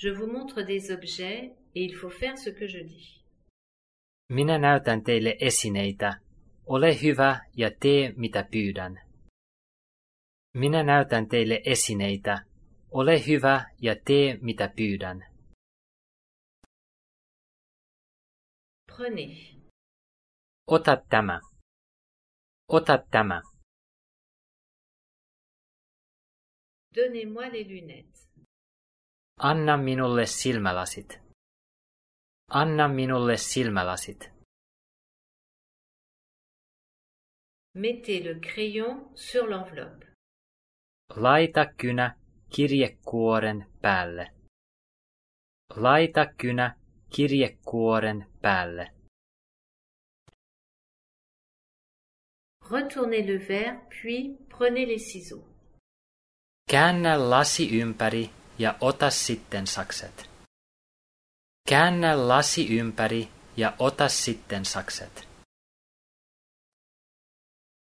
Je vous montre des objets et il faut faire ce que je dis. Minä näytän teille esineitä. Ole hyvä ja tee mitä pyydän. Minä näytän teille esineitä. Ole hyvä ja tee mitä pyydän. Prenez. Ota tämä. Ota tämä. Donnez-moi les lunettes. Anna minulle silmälasit. Anna minulle silmälasit. Mettez le crayon sur l'enveloppe. Laita kynä kirjekuoren päälle. Laita kynä kirjekuoren päälle. Retournez le verre, puis prenez les ciseaux. Käännä lasi ympäri ja ota sitten sakset. Käännä lasi ympäri ja ota sitten sakset.